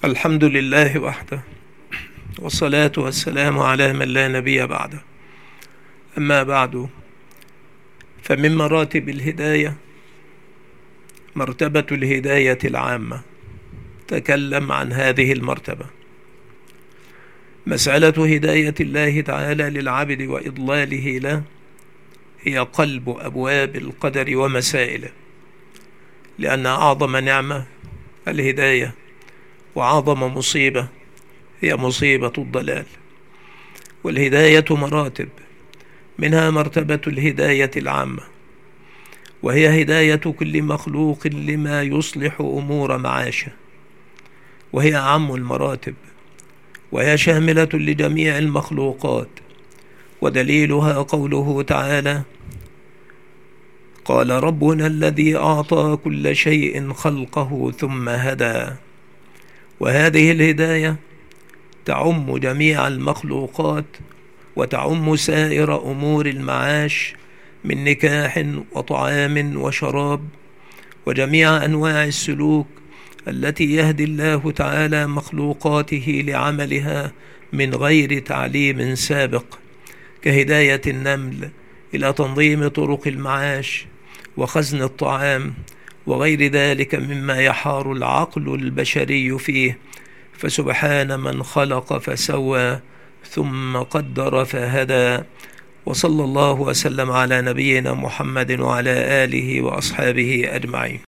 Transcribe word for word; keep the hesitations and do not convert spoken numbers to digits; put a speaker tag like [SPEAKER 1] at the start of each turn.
[SPEAKER 1] الحمد لله وحده، والصلاة والسلام على من لا نبي بعده. أما بعد، فمن مراتب الهداية مرتبة الهداية العامة. تكلم عن هذه المرتبة. مسألة هداية الله تعالى للعبد وإضلاله له هي قلب أبواب القدر ومسائله، لأن أعظم نعمة الهداية، وأعظم مصيبة هي مصيبة الضلال. والهداية مراتب، منها مرتبة الهداية العامة، وهي هداية كل مخلوق لما يصلح أمور معاشه، وهي أعم المراتب، وهي شاملة لجميع المخلوقات. ودليلها قوله تعالى: قال ربنا الذي أعطى كل شيء خلقه ثم هدى. وهذه الهداية تعم جميع المخلوقات، وتعم سائر أمور المعاش من نكاح وطعام وشراب، وجميع أنواع السلوك التي يهدي الله تعالى مخلوقاته لعملها من غير تعليم سابق، كهداية النمل إلى تنظيم طرق المعاش وخزن الطعام وغير ذلك مما يحار العقل البشري فيه. فسبحان من خلق فسوى ثم قدر فهدى. وصلى الله وسلم على نبينا محمد وعلى آله وأصحابه أجمعين.